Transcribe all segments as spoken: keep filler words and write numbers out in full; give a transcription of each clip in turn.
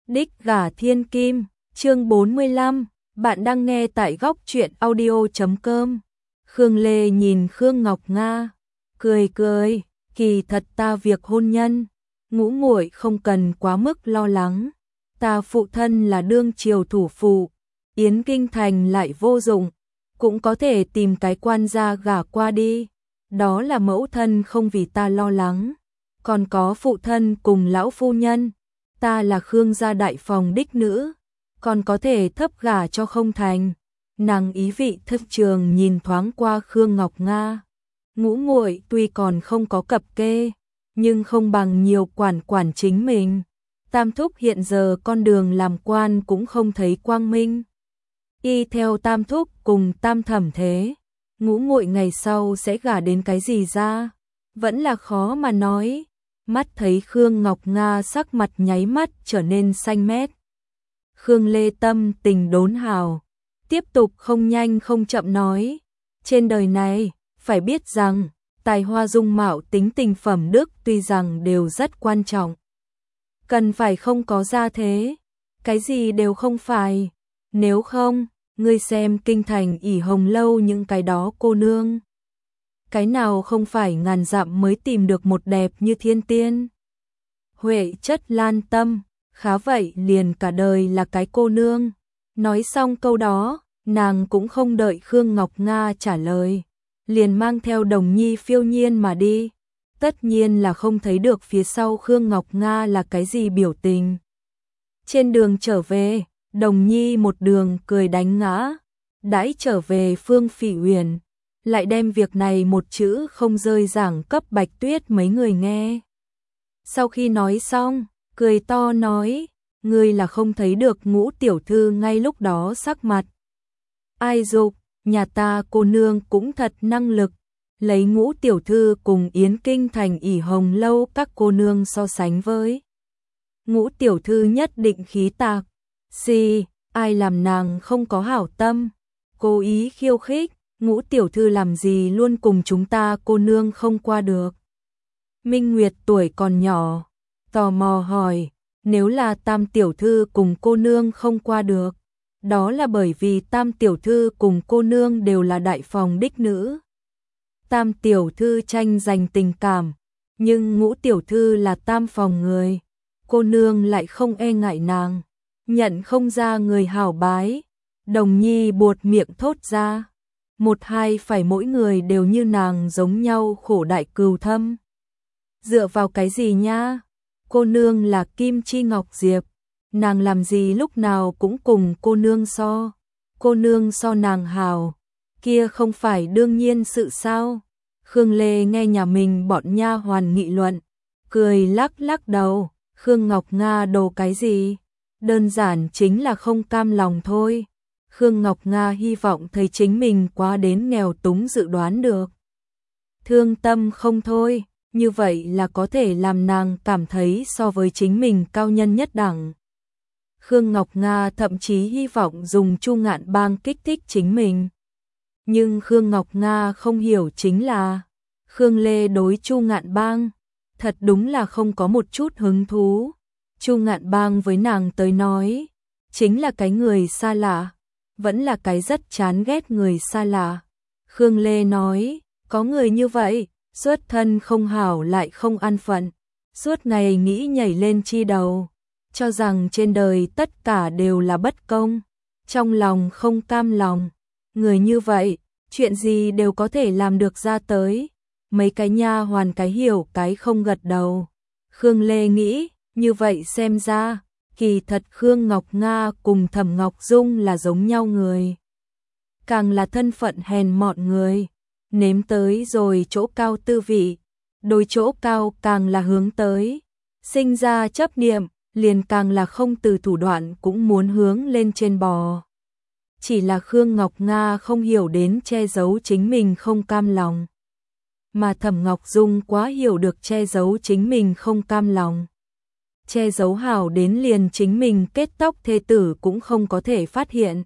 Đích gả thiên kim, chương bốn mươi lăm, bạn đang nghe tại góc truyện audio chấm com. Khương Lê nhìn Khương Ngọc Nga, cười cười, kỳ thật ta việc hôn nhân, ngũ muội không cần quá mức lo lắng. Ta phụ thân là đương triều thủ phụ, Yến Kinh Thành lại vô dụng, cũng có thể tìm cái quan gia gả qua đi. Đó là mẫu thân không vì ta lo lắng, còn có phụ thân cùng lão phu nhân. Ta là Khương gia đại phòng đích nữ, còn có thể thấp gả cho không thành. Nàng ý vị thấp trường nhìn thoáng qua Khương Ngọc Nga. Ngũ muội tuy còn không có cập kê, nhưng không bằng nhiều quản quản chính mình. Tam thúc hiện giờ con đường làm quan cũng không thấy quang minh. Y theo tam thúc cùng tam thẩm thế, ngũ muội ngày sau sẽ gả đến cái gì ra, vẫn là khó mà nói. Mắt thấy Khương Ngọc Nga sắc mặt nháy mắt trở nên xanh mét. Khương Lê tâm tình đốn hào, tiếp tục không nhanh không chậm nói, trên đời này, phải biết rằng, tài hoa dung mạo tính tình phẩm đức tuy rằng đều rất quan trọng. Cần phải không có gia thế, cái gì đều không phải, nếu không, ngươi xem Kinh Thành ỉ Hồng Lâu những cái đó cô nương. Cái nào không phải ngàn dặm mới tìm được một đẹp như thiên tiên. Huệ chất lan tâm, khá vậy liền cả đời là cái cô nương. Nói xong câu đó, nàng cũng không đợi Khương Ngọc Nga trả lời, liền mang theo Đồng Nhi phiêu nhiên mà đi. Tất nhiên là không thấy được phía sau Khương Ngọc Nga là cái gì biểu tình. Trên đường trở về, Đồng Nhi một đường cười đánh ngã, đãi trở về Phương Phỉ Uyển, lại đem việc này một chữ không rơi giảng cấp Bạch Tuyết mấy người nghe. Sau khi nói xong, cười to nói, ngươi là không thấy được Ngũ tiểu thư ngay lúc đó sắc mặt. Ai dục, nhà ta cô nương cũng thật năng lực, lấy Ngũ tiểu thư cùng Yến Kinh Thành ỉ Hồng Lâu các cô nương so sánh với. Ngũ tiểu thư nhất định khí tạc, si, ai làm nàng không có hảo tâm, cố ý khiêu khích. Ngũ tiểu thư làm gì luôn cùng chúng ta cô nương không qua được. Minh Nguyệt tuổi còn nhỏ, tò mò hỏi, nếu là Tam tiểu thư cùng cô nương không qua được, đó là bởi vì Tam tiểu thư cùng cô nương đều là đại phòng đích nữ. Tam tiểu thư tranh giành tình cảm, nhưng Ngũ tiểu thư là tam phòng người, cô nương lại không e ngại nàng, nhận không ra người hảo bái. Đồng Nhi buột miệng thốt ra, một hai phải mỗi người đều như nàng giống nhau khổ đại cừu thâm. Dựa vào cái gì nha? Cô nương là Kim Chi Ngọc Diệp, nàng làm gì lúc nào cũng cùng cô nương so. Cô nương so nàng hào, kia không phải đương nhiên sự sao? Khương Lê nghe nhà mình bọn nha hoàn nghị luận, cười lắc lắc đầu, Khương Ngọc Nga đồ cái gì? Đơn giản chính là không cam lòng thôi. Khương Ngọc Nga hy vọng thấy chính mình quá đến nghèo túng dự đoán được. Thương tâm không thôi, như vậy là có thể làm nàng cảm thấy so với chính mình cao nhân nhất đẳng. Khương Ngọc Nga thậm chí hy vọng dùng Chu Ngạn Bang kích thích chính mình. Nhưng Khương Ngọc Nga không hiểu chính là, Khương Lê đối Chu Ngạn Bang, thật đúng là không có một chút hứng thú. Chu Ngạn Bang với nàng tới nói, chính là cái người xa lạ. Vẫn là cái rất chán ghét người xa lạ. Khương Lê nói, có người như vậy, xuất thân không hảo lại không an phận, suốt ngày nghĩ nhảy lên chi đầu, cho rằng trên đời tất cả đều là bất công, trong lòng không cam lòng. Người như vậy, chuyện gì đều có thể làm được ra tới. Mấy cái nha hoàn cái hiểu cái không gật đầu. Khương Lê nghĩ, như vậy xem ra, kỳ thật Khương Ngọc Nga cùng Thẩm Ngọc Dung là giống nhau người. Càng là thân phận hèn mọn người, nếm tới rồi chỗ cao tư vị, đối chỗ cao càng là hướng tới. Sinh ra chấp niệm, liền càng là không từ thủ đoạn cũng muốn hướng lên trên bò. Chỉ là Khương Ngọc Nga không hiểu đến che giấu chính mình không cam lòng. Mà Thẩm Ngọc Dung quá hiểu được che giấu chính mình không cam lòng. Che giấu hảo đến liền chính mình kết tóc thê tử cũng không có thể phát hiện.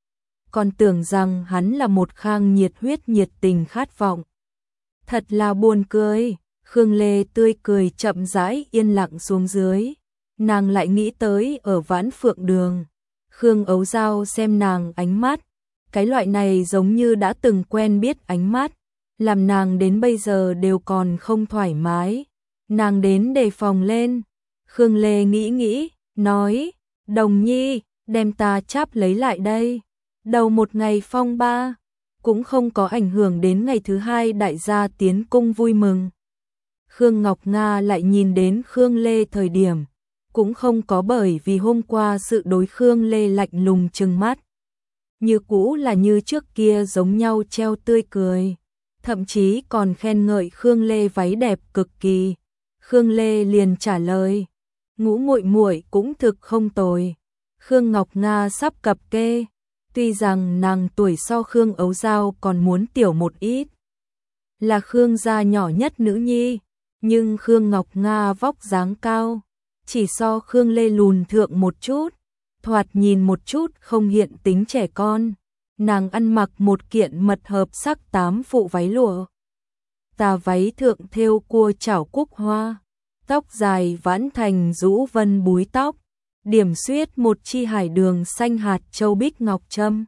Còn tưởng rằng hắn là một khang nhiệt huyết nhiệt tình khát vọng. Thật là buồn cười, Khương Lê tươi cười chậm rãi yên lặng xuống dưới. nàng lại nghĩ tới ở Vãn Phượng Đường. Khương Ấu Dao xem nàng ánh mắt, cái loại này giống như đã từng quen biết ánh mắt, làm nàng đến bây giờ đều còn không thoải mái. Nàng đến đề phòng lên. Khương Lê nghĩ nghĩ, nói, Đồng Nhi, đem ta cháp lấy lại đây. Đầu một ngày phong ba, cũng không có ảnh hưởng đến ngày thứ hai đại gia tiến cung vui mừng. Khương Ngọc Nga lại nhìn đến Khương Lê thời điểm, cũng không có bởi vì hôm qua sự đối Khương Lê lạnh lùng trừng mắt. Như cũ là như trước kia giống nhau treo tươi cười, thậm chí còn khen ngợi Khương Lê váy đẹp cực kỳ. Khương Lê liền trả lời, ngũ muội muội cũng thực không tồi. Khương Ngọc Nga sắp cập kê, tuy rằng nàng tuổi so Khương Ấu Dao còn muốn tiểu một ít, là Khương gia nhỏ nhất nữ nhi, nhưng Khương Ngọc Nga vóc dáng cao, chỉ so Khương Lê lùn thượng một chút, thoạt nhìn một chút không hiện tính trẻ con. Nàng ăn mặc một kiện mật hợp sắc tám phụ váy lụa, tà váy thượng thêu cua chảo cúc hoa, tóc dài vãn thành rũ vân búi tóc, điểm xuyết một chi hải đường xanh hạt châu bích ngọc trâm.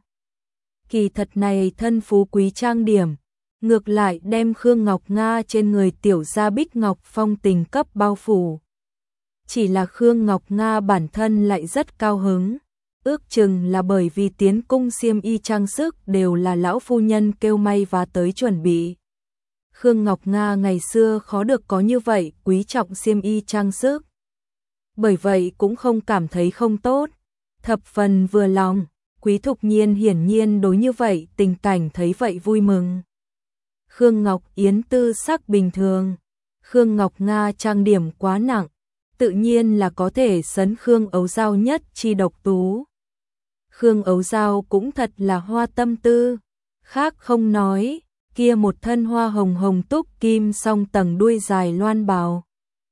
Kỳ thật này thân phú quý trang điểm, ngược lại đem Khương Ngọc Nga trên người tiểu gia bích ngọc phong tình cấp bao phủ. Chỉ là Khương Ngọc Nga bản thân lại rất cao hứng, ước chừng là bởi vì tiến cung xiêm y trang sức đều là lão phu nhân kêu may và tới chuẩn bị. Khương Ngọc Nga ngày xưa khó được có như vậy quý trọng xiêm y trang sức, bởi vậy cũng không cảm thấy không tốt, thập phần vừa lòng. Quý Thục Nhiên hiển nhiên đối như vậy tình cảnh thấy vậy vui mừng. Khương Ngọc Yến tư sắc bình thường, Khương Ngọc Nga trang điểm quá nặng, tự nhiên là có thể sấn Khương Ấu Dao nhất chi độc tú. Khương Ấu Dao cũng thật là hoa tâm tư, khác không nói, kia một thân hoa hồng hồng túc kim song tầng đuôi dài loan bào,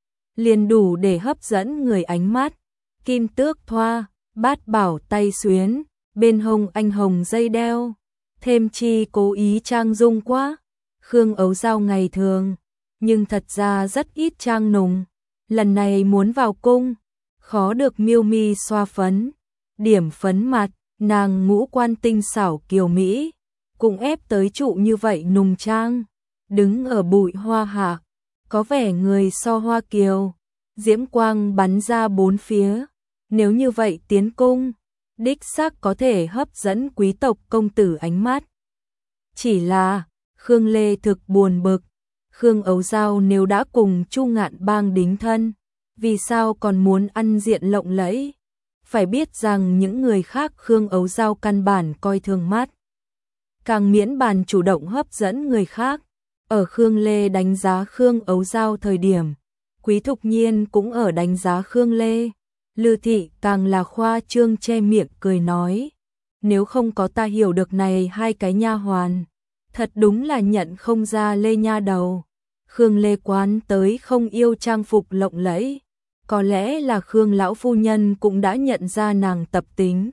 liền đủ để hấp dẫn người ánh mắt. Kim tước thoa, bát bảo tay xuyến, bên hông anh hồng dây đeo, thêm chi cố ý trang dung quá. Khương Ấu Dao ngày thường, nhưng thật ra rất ít trang nùng, lần này muốn vào cung, khó được miêu mi xoa phấn, điểm phấn mặt, nàng ngũ quan tinh xảo kiều mỹ, cũng ép tới trụ như vậy nùng trang, đứng ở bụi hoa hạ, có vẻ người so hoa kiều, diễm quang bắn ra bốn phía, nếu như vậy tiến cung, đích xác có thể hấp dẫn quý tộc công tử ánh mắt. Chỉ là, Khương Lê thực buồn bực, Khương Ấu Dao nếu đã cùng Chu Ngạn Bang đính thân, vì sao còn muốn ăn diện lộng lẫy? Phải biết rằng những người khác Khương Ấu Dao căn bản coi thường mắt, càng miễn bàn chủ động hấp dẫn người khác. Ở Khương Lê đánh giá Khương Ấu Dao thời điểm, Quý Thục Nhiên cũng ở đánh giá Khương Lê. Lư thị càng là khoa trương che miệng cười nói, nếu không có ta hiểu được này hai cái nha hoàn, thật đúng là nhận không ra Lê nha đầu. Khương Lê quán tới không yêu trang phục lộng lẫy, có lẽ là Khương lão phu nhân cũng đã nhận ra nàng tập tính.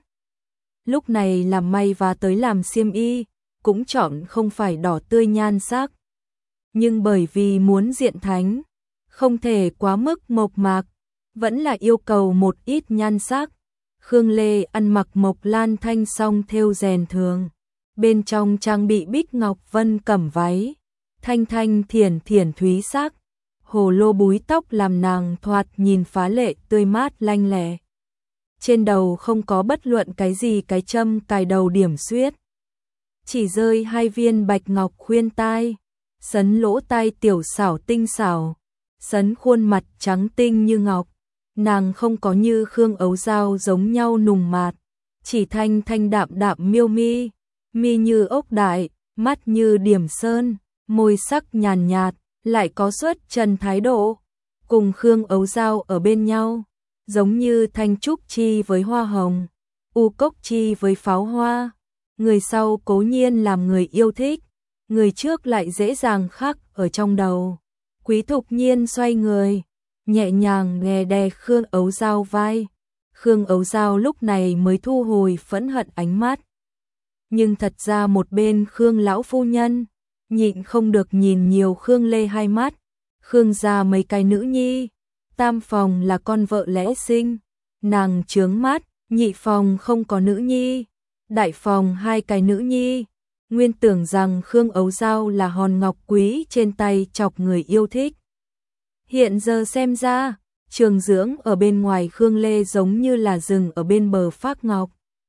Lúc này làm may và tới làm xiêm y, cũng chọn không phải đỏ tươi nhan sắc, nhưng bởi vì muốn diện thánh, không thể quá mức mộc mạc, vẫn là yêu cầu một ít nhan sắc. Khương Lê ăn mặc mộc lan thanh song thêu rèn thường, bên trong trang bị bích ngọc vân cẩm váy, thanh thanh thiển thiển thúy sắc, hồ lô búi tóc làm nàng thoạt nhìn phá lệ tươi mát lanh lẹ. Trên đầu không có bất luận cái gì cái châm cài đầu điểm xuyết, chỉ rơi hai viên bạch ngọc khuyên tai, sấn lỗ tai tiểu xảo tinh xảo, sấn khuôn mặt trắng tinh như ngọc. Nàng không có như Khương Ấu Dao giống nhau nùng mạt, chỉ thanh thanh đạm đạm miêu mi, mi như ốc đại, mắt như điểm sơn, môi sắc nhàn nhạt, lại có xuất trần thái độ. Cùng Khương Ấu Dao ở bên nhau, giống như thanh trúc chi với hoa hồng, u cốc chi với pháo hoa. Người sau cố nhiên làm người yêu thích, người trước lại dễ dàng khắc ở trong đầu. Quý Thục Nhiên xoay người, nhẹ nhàng đè đè Khương Ấu Dao vai. Khương Ấu Dao lúc này mới thu hồi phẫn hận ánh mắt. Nhưng thật ra một bên Khương lão phu nhân, nhịn không được nhìn nhiều Khương Lê hai mắt. Khương gia mấy cái nữ nhi, tam phòng là con vợ lẽ sinh, nàng chướng mắt, nhị phòng không có nữ nhi, đại phòng hai cái nữ nhi. Nguyên tưởng rằng Khương Ấu Dao là hòn ngọc quý trên tay chọc người yêu thích. Hiện giờ xem ra, Trường Dưỡng ở bên ngoài Khương Lê giống như là rừng ở bên bờ phác ngọc.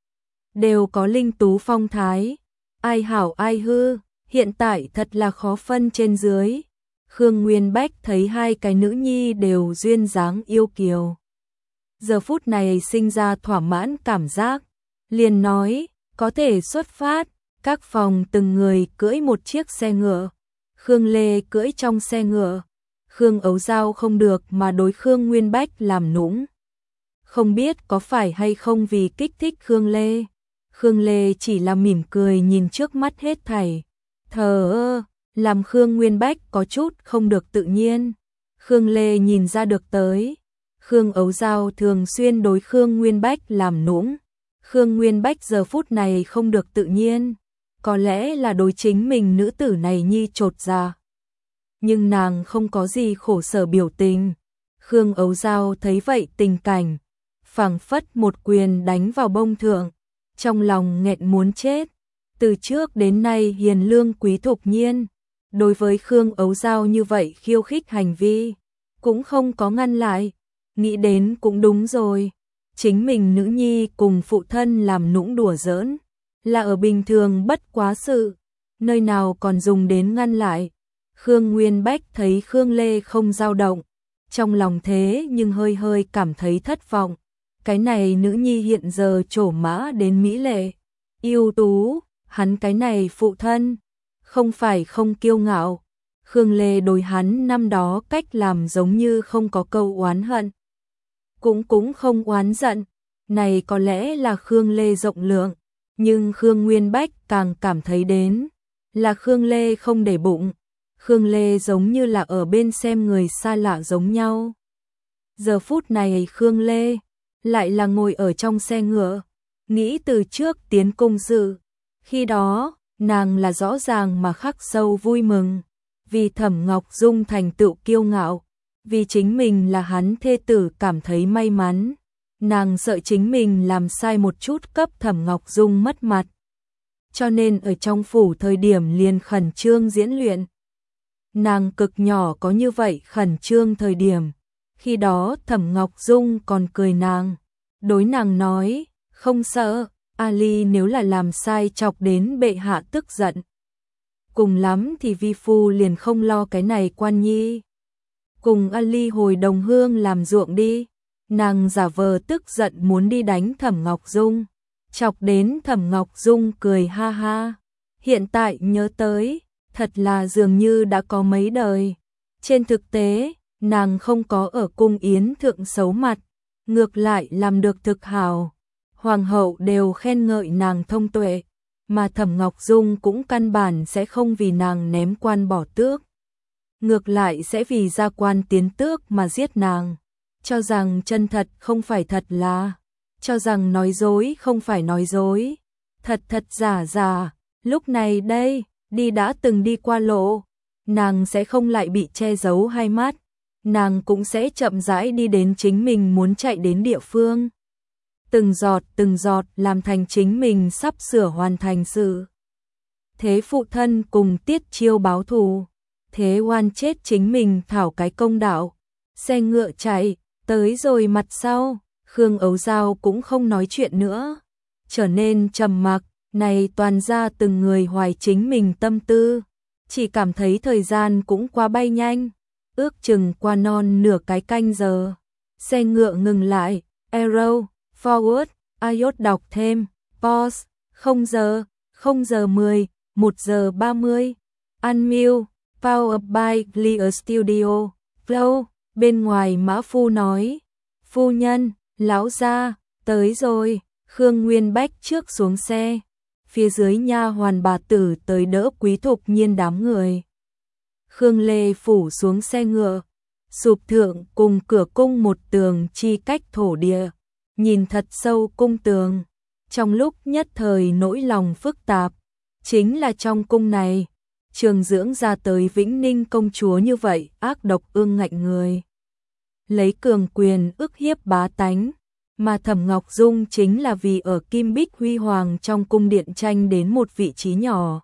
Đều có linh tú phong thái, ai hảo ai hư, hiện tại thật là khó phân trên dưới. Khương Nguyên Bách thấy hai cái nữ nhi đều duyên dáng yêu kiều. Giờ phút này sinh ra thỏa mãn cảm giác, liền nói, có thể xuất phát, các phòng từng người cưỡi một chiếc xe ngựa. Khương Lê cưỡi trong xe ngựa, Khương Ấu Dao không được mà đối Khương Nguyên Bách làm nũng. Không biết có phải hay không vì kích thích Khương Lê. Khương Lê chỉ là mỉm cười nhìn trước mắt hết thảy. Thờ ơ, làm Khương Nguyên Bách có chút không được tự nhiên. Khương Lê nhìn ra được tới. Khương Ấu Dao thường xuyên đối Khương Nguyên Bách làm nũng. Khương Nguyên Bách giờ phút này không được tự nhiên. Có lẽ là đối chính mình nữ tử này nhi chột dạ. Nhưng nàng không có gì khổ sở biểu tình. Khương Ấu Dao thấy vậy tình cảnh, phảng phất một quyền đánh vào bông thượng, trong lòng nghẹn muốn chết. Từ trước đến nay hiền lương quý thục nhiên, đối với Khương Ấu Dao như vậy khiêu khích hành vi, cũng không có ngăn lại. Nghĩ đến cũng đúng rồi, chính mình nữ nhi cùng phụ thân làm nũng đùa giỡn, là ở bình thường bất quá sự, nơi nào còn dùng đến ngăn lại. Khương Nguyên Bách thấy Khương Lê không dao động, trong lòng thế nhưng hơi hơi cảm thấy thất vọng. Cái này nữ nhi hiện giờ trổ mã đến mỹ lệ, ưu tú, hắn cái này phụ thân, không phải không kiêu ngạo. Khương Lê đối hắn năm đó cách làm giống như không có câu oán hận, cũng cũng không oán giận, này có lẽ là Khương Lê rộng lượng, nhưng Khương Nguyên Bách càng cảm thấy đến là Khương Lê không để bụng. Khương Lê giống như là ở bên xem người xa lạ giống nhau. Giờ phút này Khương Lê lại là ngồi ở trong xe ngựa, nghĩ từ trước tiến cung dự. Khi đó, nàng là rõ ràng mà khắc sâu vui mừng, vì Thẩm Ngọc Dung thành tựu kiêu ngạo, vì chính mình là hắn thê tử cảm thấy may mắn. Nàng sợ chính mình làm sai một chút cấp Thẩm Ngọc Dung mất mặt, cho nên ở trong phủ thời điểm liền khẩn trương diễn luyện. Nàng cực nhỏ có như vậy khẩn trương thời điểm, khi đó Thẩm Ngọc Dung còn cười nàng, đối nàng nói, không sợ, Ali nếu là làm sai chọc đến bệ hạ tức giận, cùng lắm thì vi phu liền không lo cái này quan nhi. Cùng Ali hồi đồng hương làm ruộng đi. Nàng giả vờ tức giận muốn đi đánh Thẩm Ngọc Dung, chọc đến Thẩm Ngọc Dung cười ha ha. Hiện tại nhớ tới, thật là dường như đã có mấy đời. Trên thực tế, nàng không có ở cung yến thượng xấu mặt, ngược lại làm được thực hào. Hoàng hậu đều khen ngợi nàng thông tuệ, mà Thẩm Ngọc Dung cũng căn bản sẽ không vì nàng ném quan bỏ tước, ngược lại sẽ vì ra quan tiến tước mà giết nàng. Cho rằng chân thật không phải thật là, cho rằng nói dối không phải nói dối, thật thật giả giả. Lúc này đây, đi đã từng đi qua lộ, nàng sẽ không lại bị che giấu hai mắt, nàng cũng sẽ chậm rãi đi đến chính mình muốn chạy đến địa phương. Từng giọt từng giọt làm thành chính mình sắp sửa hoàn thành sự. Thế phụ thân cùng Tiết Chiêu báo thù, thế oan chết chính mình thảo cái công đạo. Xe ngựa chạy, tới rồi mặt sau, Khương Ấu Dao cũng không nói chuyện nữa, trở nên trầm mặc. Này toàn ra từng người hoài chính mình tâm tư, chỉ cảm thấy thời gian cũng qua bay nhanh, ước chừng qua non nửa cái canh giờ. Xe ngựa ngừng lại, arrow, forward, iốt đọc thêm, pause, không giờ, không giờ mười, một giờ ba mươi, unmute, power by Clear Studio, flow. Bên ngoài Mã Phu nói, phu nhân, lão gia, tới rồi. Khương Nguyên Bách trước xuống xe, phía dưới nha hoàn bà tử tới đỡ Quý Thục Nhiên đám người. Khương Lê phủ xuống xe ngựa, sụp thượng cùng cửa cung một tường chi cách thổ địa, nhìn thật sâu cung tường. Trong lúc nhất thời nỗi lòng phức tạp, chính là trong cung này, Trường Dưỡng ra tới Vĩnh Ninh công chúa như vậy ác độc ương ngạnh người. lấy cường quyền ức hiếp bá tánh, mà Thẩm Ngọc Dung chính là vì ở Kim Bích Huy Hoàng trong cung điện tranh đến một vị trí nhỏ,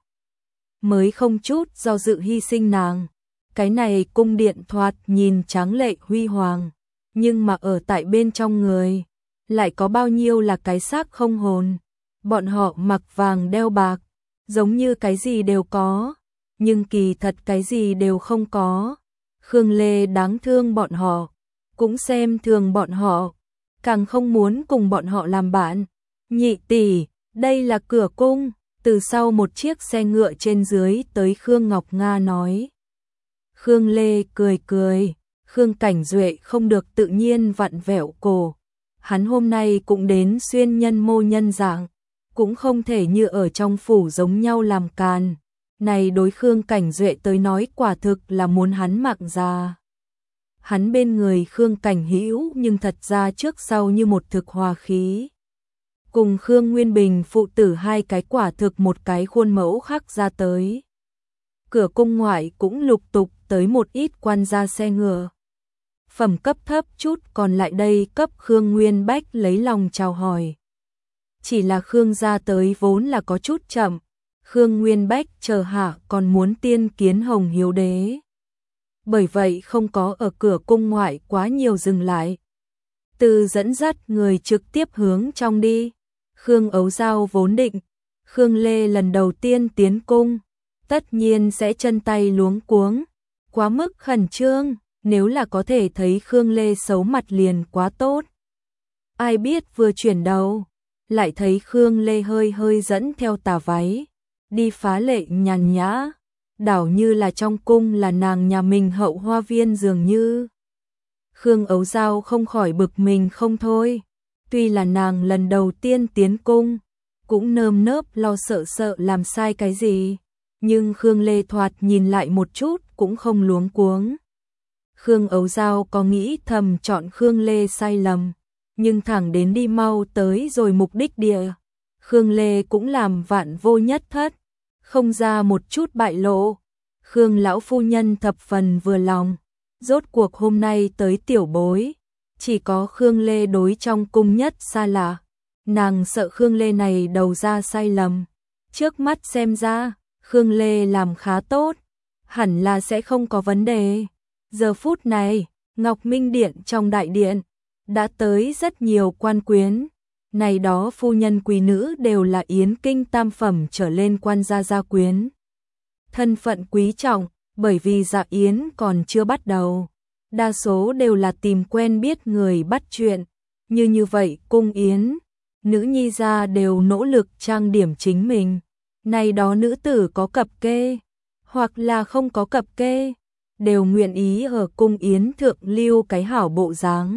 mới không chút do dự hy sinh nàng. Cái này cung điện thoạt nhìn tráng lệ huy hoàng, nhưng mà ở tại bên trong người, lại có bao nhiêu là cái xác không hồn. Bọn họ mặc vàng đeo bạc, giống như cái gì đều có, nhưng kỳ thật cái gì đều không có. Khương Lê đáng thương bọn họ, cũng xem thường bọn họ, càng không muốn cùng bọn họ làm bạn. Nhị tỷ, đây là cửa cung. Từ sau một chiếc xe ngựa trên dưới tới Khương Ngọc Nga nói. Khương Lê cười cười, Khương Cảnh Duệ không được tự nhiên vặn vẹo cổ. Hắn hôm nay cũng đến xuyên nhân mô nhân dạng, cũng không thể như ở trong phủ giống nhau làm càn. Này đối Khương Cảnh Duệ tới nói quả thực là muốn hắn mạng già. Hắn bên người Khương Cảnh Hữu nhưng thật ra trước sau như một thực hòa khí. Cùng Khương Nguyên Bình phụ tử hai cái quả thực một cái khuôn mẫu khác ra tới. Cửa cung ngoại cũng lục tục tới một ít quan gia xe ngựa. Phẩm cấp thấp chút còn lại đây cấp Khương Nguyên Bách lấy lòng chào hỏi. Chỉ là Khương gia tới vốn là có chút chậm. Khương Nguyên Bách chờ hạ còn muốn tiên kiến Hồng Hiếu Đế. Bởi vậy không có ở cửa cung ngoại quá nhiều dừng lại. Từ dẫn dắt người trực tiếp hướng trong đi. Khương Ấu Giao vốn định, Khương Lê lần đầu tiên tiến cung, tất nhiên sẽ chân tay luống cuống, quá mức khẩn trương, nếu là có thể thấy Khương Lê xấu mặt liền quá tốt. Ai biết vừa chuyển đầu, lại thấy Khương Lê hơi hơi dẫn theo tà váy, đi phá lệ nhàn nhã, đảo như là trong cung là nàng nhà mình hậu hoa viên dường như. Khương Ấu Giao không khỏi bực mình không thôi. Tuy là nàng lần đầu tiên tiến cung, cũng nơm nớp lo sợ sợ làm sai cái gì, nhưng Khương Lê thoạt nhìn lại một chút cũng không luống cuống. Khương Ấu Giao có nghĩ thầm chọn Khương Lê sai lầm, nhưng thẳng đến đi mau tới rồi mục đích địa, Khương Lê cũng làm vạn vô nhất thất, không ra một chút bại lộ. Khương lão phu nhân thập phần vừa lòng, rốt cuộc hôm nay tới tiểu bối. Chỉ có Khương Lê đối trong cung nhất xa lạ, nàng sợ Khương Lê này đầu ra sai lầm. Trước mắt xem ra, Khương Lê làm khá tốt, hẳn là sẽ không có vấn đề. Giờ phút này, Ngọc Minh Điện trong đại điện, đã tới rất nhiều quan quyến. Này đó phu nhân quý nữ đều là yến kinh tam phẩm trở lên quan gia gia quyến. Thân phận quý trọng, bởi vì dạ yến còn chưa bắt đầu. Đa số đều là tìm quen biết người bắt chuyện, như như vậy cung yến, nữ nhi gia đều nỗ lực trang điểm chính mình. Này đó nữ tử có cập kê, hoặc là không có cập kê, đều nguyện ý ở cung yến thượng lưu cái hảo bộ dáng.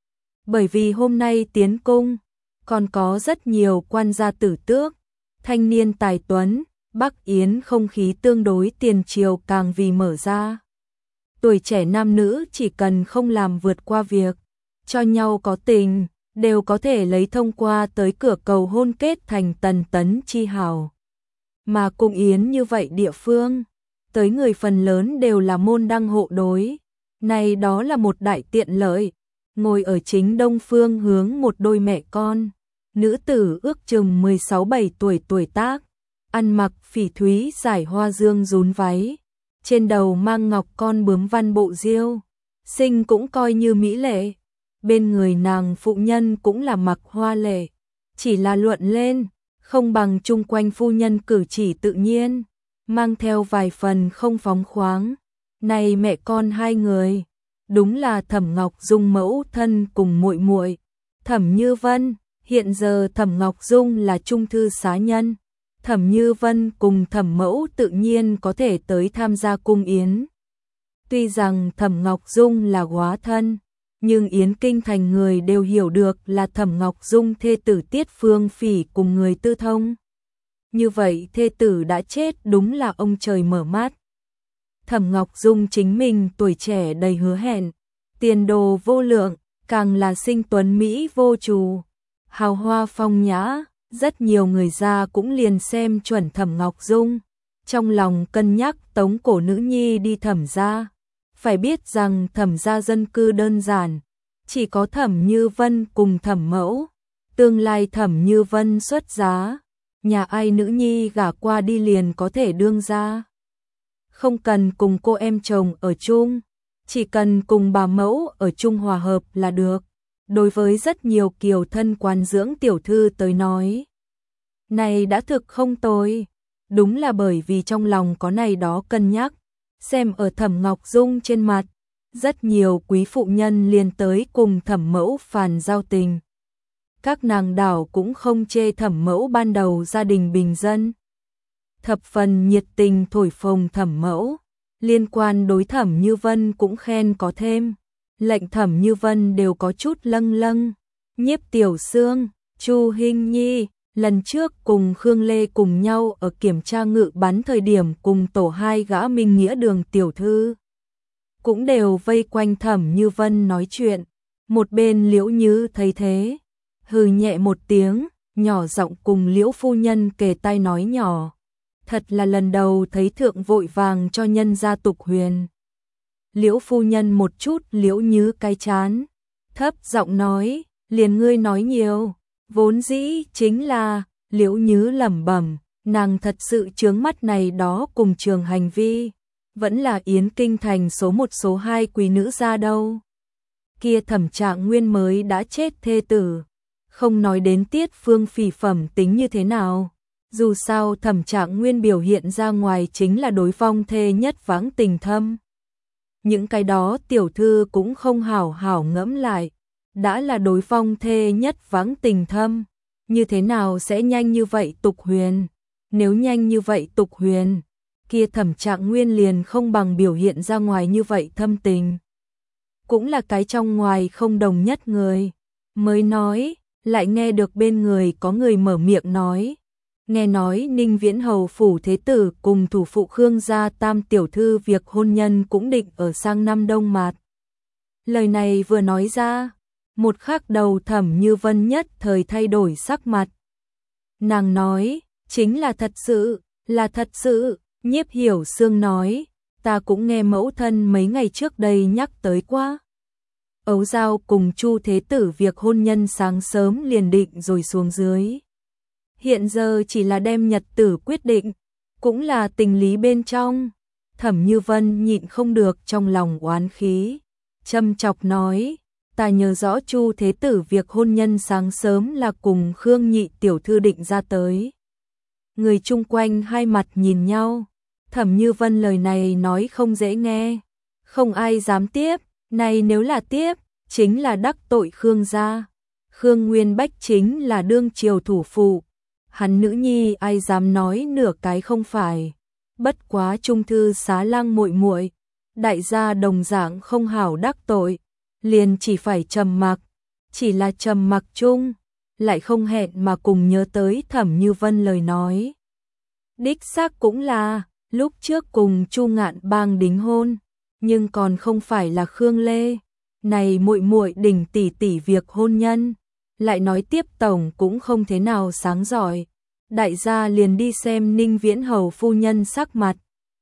Bởi vì hôm nay tiến cung, còn có rất nhiều quan gia tử tước, thanh niên tài tuấn, Bắc Yến không khí tương đối tiền triều càng vì mở ra. Tuổi trẻ nam nữ chỉ cần không làm vượt qua việc, cho nhau có tình, đều có thể lấy thông qua tới cửa cầu hôn kết thành tần tấn chi hảo. Mà cung yến như vậy địa phương, tới người phần lớn đều là môn đăng hộ đối. Này đó là một đại tiện lợi, ngồi ở chính đông phương hướng một đôi mẹ con, nữ tử ước chừng mười sáu bảy tuổi tuổi tác, ăn mặc phỉ thúy giải hoa dương rún váy. Trên đầu mang ngọc con bướm văn bộ diêu, sinh cũng coi như mỹ lệ. Bên người nàng phụ nhân cũng là mặc hoa lệ, chỉ là luận lên, không bằng chung quanh phu nhân cử chỉ tự nhiên, mang theo vài phần không phóng khoáng. Này mẹ con hai người, đúng là Thẩm Ngọc Dung mẫu thân cùng muội muội. Thẩm Như Vân, hiện giờ Thẩm Ngọc Dung là trung thư xá nhân. Thẩm Như Vân cùng Thẩm Mẫu tự nhiên có thể tới tham gia cung yến. Tuy rằng Thẩm Ngọc Dung là góa thân, nhưng yến kinh thành người đều hiểu được là Thẩm Ngọc Dung thê tử Tiết Phương Phỉ cùng người tư thông. Như vậy thê tử đã chết đúng là ông trời mở mắt. Thẩm Ngọc Dung chính mình tuổi trẻ đầy hứa hẹn, tiền đồ vô lượng, càng là sinh tuấn Mỹ vô trù, hào hoa phong nhã. Rất nhiều người ra cũng liền xem chuẩn Thẩm Ngọc Dung, trong lòng cân nhắc tống cổ nữ nhi đi Thẩm gia. Phải biết rằng Thẩm gia dân cư đơn giản, chỉ có Thẩm Như Vân cùng Thẩm Mẫu. Tương lai Thẩm Như Vân xuất giá, nhà ai nữ nhi gả qua đi liền có thể đương gia. Không cần cùng cô em chồng ở chung, chỉ cần cùng bà mẫu ở chung hòa hợp là được. Đối với rất nhiều kiều thân quan dưỡng tiểu thư tới nói, này đã thực không tồi. Đúng là bởi vì trong lòng có này đó cân nhắc, xem ở Thẩm Ngọc Dung trên mặt, rất nhiều quý phụ nhân liền tới cùng Thẩm Mẫu phàn giao tình. Các nàng đảo cũng không chê Thẩm Mẫu ban đầu gia đình bình dân, thập phần nhiệt tình thổi phồng Thẩm Mẫu, liên quan đối Thẩm Như Vân cũng khen có thêm, lệnh Thẩm Như Vân đều có chút lâng lâng. Nhiếp Tiểu Xương, Chu Hinh Nhi, lần trước cùng Khương Lê cùng nhau ở kiểm tra ngự bắn thời điểm cùng tổ hai gã Minh Nghĩa Đường tiểu thư, cũng đều vây quanh Thẩm Như Vân nói chuyện. Một bên Liễu Như thấy thế, hừ nhẹ một tiếng, nhỏ giọng cùng Liễu phu nhân kề tai nói nhỏ, thật là lần đầu thấy thượng vội vàng cho nhân gia tục huyền. Liễu phu nhân một chút Liễu Như cái chán, thấp giọng nói, liền ngươi nói nhiều, vốn dĩ chính là. Liễu Như lẩm bẩm, nàng thật sự chướng mắt này đó cùng trường hành vi, vẫn là Yến Kinh thành số một số hai quý nữ gia đâu. Kia Thẩm Trạng Nguyên mới đã chết thê tử, không nói đến Tiết Phương Phỉ phẩm tính như thế nào, dù sao Thẩm Trạng Nguyên biểu hiện ra ngoài chính là đối phong thê nhất vãng tình thâm. Những cái đó tiểu thư cũng không hảo hảo ngẫm lại, đã là đối phong thê nhất vãng tình thâm, như thế nào sẽ nhanh như vậy tục huyền? Nếu nhanh như vậy tục huyền, kia Thẩm Trạng Nguyên liền không bằng biểu hiện ra ngoài như vậy thâm tình. Cũng là cái trong ngoài không đồng nhất người. Mới nói, lại nghe được bên người có người mở miệng nói. Nghe nói Ninh Viễn Hầu phủ thế tử cùng thủ phụ Khương gia tam tiểu thư việc hôn nhân cũng định ở sang năm Đông Mạt. Lời này vừa nói ra, một khắc đầu Thẩm Như Vân nhất thời thay đổi sắc mặt. Nàng nói, chính là thật sự, là thật sự. Nhiếp Hiểu Sương nói, ta cũng nghe mẫu thân mấy ngày trước đây nhắc tới quá. Ấu Giao cùng Chu thế tử việc hôn nhân sáng sớm liền định rồi xuống dưới. Hiện giờ chỉ là đem nhật tử quyết định, cũng là tình lý bên trong. Thẩm Như Vân nhịn không được trong lòng oán khí, châm chọc nói, ta nhớ rõ Chu thế tử việc hôn nhân sáng sớm là cùng Khương nhị tiểu thư định ra tới. Người chung quanh hai mặt nhìn nhau, Thẩm Như Vân lời này nói không dễ nghe, không ai dám tiếp, này nếu là tiếp, chính là đắc tội Khương gia. Khương Nguyên Bách chính là đương triều thủ phụ, hắn nữ nhi ai dám nói nửa cái không phải. Bất quá trung thư xá lang muội muội, đại gia đồng dạng không hảo đắc tội, liền chỉ phải trầm mặc, chỉ là trầm mặc chung, lại không hẹn mà cùng nhớ tới Thẩm Như Vân lời nói. Đích xác cũng là, lúc trước cùng Chu Ngạn Bang đính hôn, nhưng còn không phải là Khương Lê, này muội muội đỉnh tỷ tỷ việc hôn nhân, lại nói tiếp tổng cũng không thế nào sáng giỏi. Đại gia liền đi xem Ninh Viễn Hầu phu nhân sắc mặt.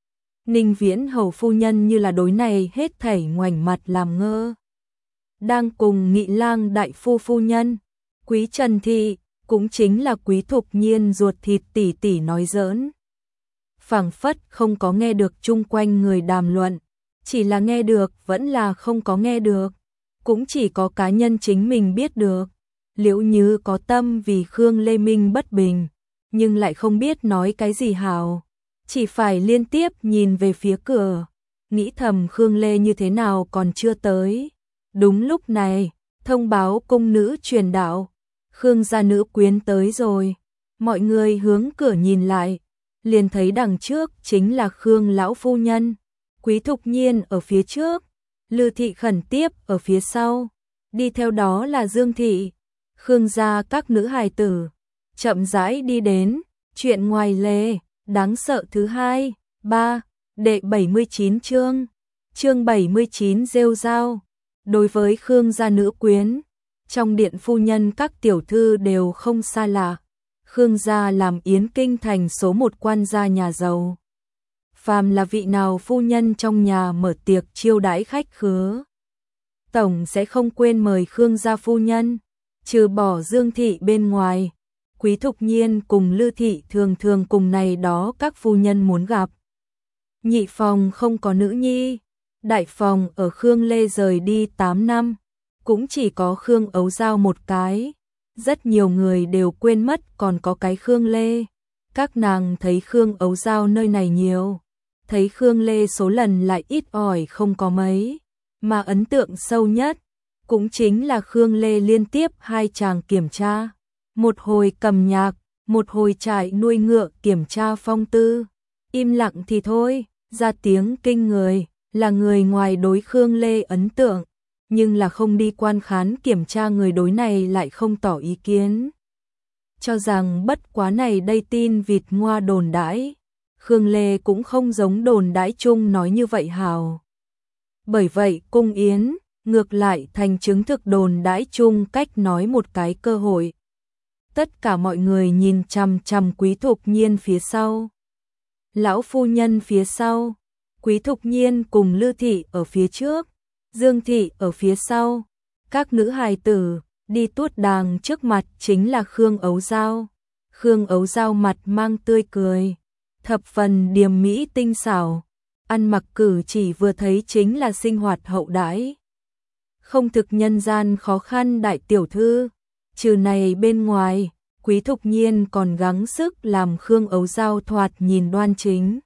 Ninh Viễn Hầu phu nhân như là đối này hết thảy ngoảnh mặt làm ngơ. Đang cùng Nghị Lang đại phu phu nhân, Quý Trần Thị, cũng chính là Quý Thục Nhiên ruột thịt tỷ tỷ nói giỡn. Phảng phất không có nghe được chung quanh người đàm luận, chỉ là nghe được vẫn là không có nghe được, cũng chỉ có cá nhân chính mình biết được. Liễu Như có tâm vì Khương Lê Minh bất bình, nhưng lại không biết nói cái gì hảo, chỉ phải liên tiếp nhìn về phía cửa, nghĩ thầm Khương Lê như thế nào còn chưa tới. Đúng lúc này, thông báo cung nữ truyền đạo, Khương gia nữ quyến tới rồi. Mọi người hướng cửa nhìn lại, liền thấy đằng trước chính là Khương lão phu nhân, Quý Thục Nhiên ở phía trước, Lư thị khẩn tiếp ở phía sau, đi theo đó là Dương thị. Khương gia các nữ hài tử chậm rãi đi đến. Chuyện ngoài lề, đáng sợ thứ hai, ba, đệ bảy mươi chín chương, chương bảy mươi chín rêu rao. Đối với Khương gia nữ quyến, trong điện phu nhân các tiểu thư đều không xa lạ. Khương gia làm Yến Kinh thành số một quan gia nhà giàu. Phàm là vị nào phu nhân trong nhà mở tiệc chiêu đãi khách khứa, tổng sẽ không quên mời Khương gia phu nhân, trừ bỏ Dương thị bên ngoài. Quý Thục Nhiên cùng Lư thị thường thường cùng này đó các phu nhân muốn gặp. Nhị phòng không có nữ nhi, đại phòng ở Khương Lê rời đi tám năm, cũng chỉ có Khương Ấu Giao một cái. Rất nhiều người đều quên mất còn có cái Khương Lê. Các nàng thấy Khương Ấu Giao nơi này nhiều, thấy Khương Lê số lần lại ít ỏi không có mấy, mà ấn tượng sâu nhất cũng chính là Khương Lê liên tiếp hai chàng kiểm tra, một hồi cầm nhạc, một hồi trại nuôi ngựa kiểm tra phong tư. Im lặng thì thôi, ra tiếng kinh người, là người ngoài đối Khương Lê ấn tượng, nhưng là không đi quan khán kiểm tra người đối này lại không tỏ ý kiến. Cho rằng bất quá này đây tin vịt ngoa đồn đãi, Khương Lê cũng không giống đồn đãi chung nói như vậy hào. Bởi vậy cung yến, ngược lại thành chứng thực đồn đãi chung cách nói một cái cơ hội. Tất cả mọi người nhìn chằm chằm Quý Thục Nhiên phía sau. Lão phu nhân phía sau, Quý Thục Nhiên cùng Lư thị ở phía trước, Dương thị ở phía sau. Các nữ hài tử đi tuốt đàng trước mặt chính là Khương Ấu Giao. Khương Ấu Giao mặt mang tươi cười, thập phần điềm mỹ tinh xảo, ăn mặc cử chỉ vừa thấy chính là sinh hoạt hậu đãi. Không thực nhân gian khó khăn đại tiểu thư, trừ này bên ngoài, Quý Thục Nhiên còn gắng sức làm Khương Ấu Giao thoạt nhìn đoan chính,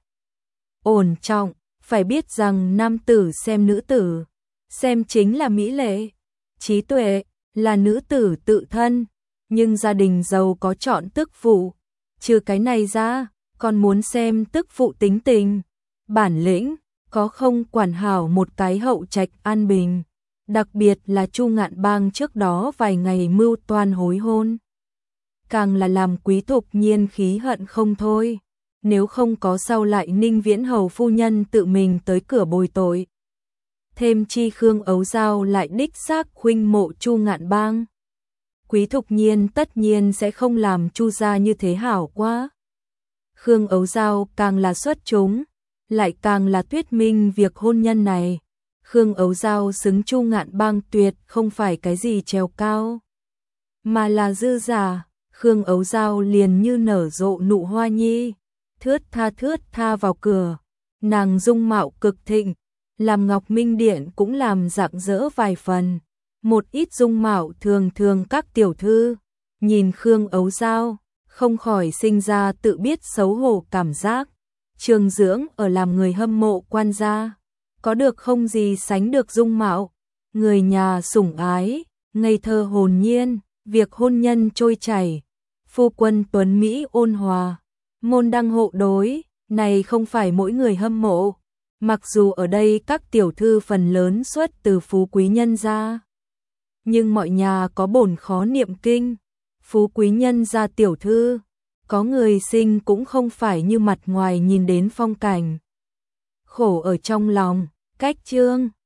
ổn trọng. Phải biết rằng nam tử xem nữ tử, xem chính là mỹ lệ, trí tuệ, là nữ tử tự thân, nhưng gia đình giàu có chọn tức phụ, trừ cái này ra, còn muốn xem tức phụ tính tình, bản lĩnh, có không quản hảo một cái hậu trạch an bình. Đặc biệt là Chu Ngạn Bang trước đó vài ngày mưu toan hối hôn, càng là làm Quý Thục Nhiên khí hận không thôi. Nếu không có sau lại Ninh Viễn Hầu phu nhân tự mình tới cửa bồi tội. Thêm chi Khương Ấu Giao lại đích xác khuynh mộ Chu Ngạn Bang, Quý Thục Nhiên tất nhiên sẽ không làm Chu gia như thế hảo quá. Khương Ấu Giao càng là xuất chúng, lại càng là thuyết minh việc hôn nhân này. Khương Ấu Giao xứng Chu Ngạn Bang tuyệt không phải cái gì trèo cao, mà là dư giả. Khương Ấu Giao liền như nở rộ nụ hoa nhi, thướt tha thướt tha vào cửa. Nàng dung mạo cực thịnh, làm Ngọc Minh Điện cũng làm rạng rỡ vài phần. Một ít dung mạo thường thường các tiểu thư, nhìn Khương Ấu Giao, không khỏi sinh ra tự biết xấu hổ cảm giác. Trường dưỡng ở làm người hâm mộ quan gia, có được không gì sánh được dung mạo, người nhà sủng ái, ngây thơ hồn nhiên, việc hôn nhân trôi chảy, phu quân tuấn mỹ ôn hòa, môn đăng hộ đối, này không phải mỗi người hâm mộ. Mặc dù ở đây các tiểu thư phần lớn xuất từ phú quý nhân gia, nhưng mọi nhà có bổn khó niệm kinh, phú quý nhân gia tiểu thư, có người sinh cũng không phải như mặt ngoài nhìn đến phong cảnh. Khổ ở trong lòng, cách chương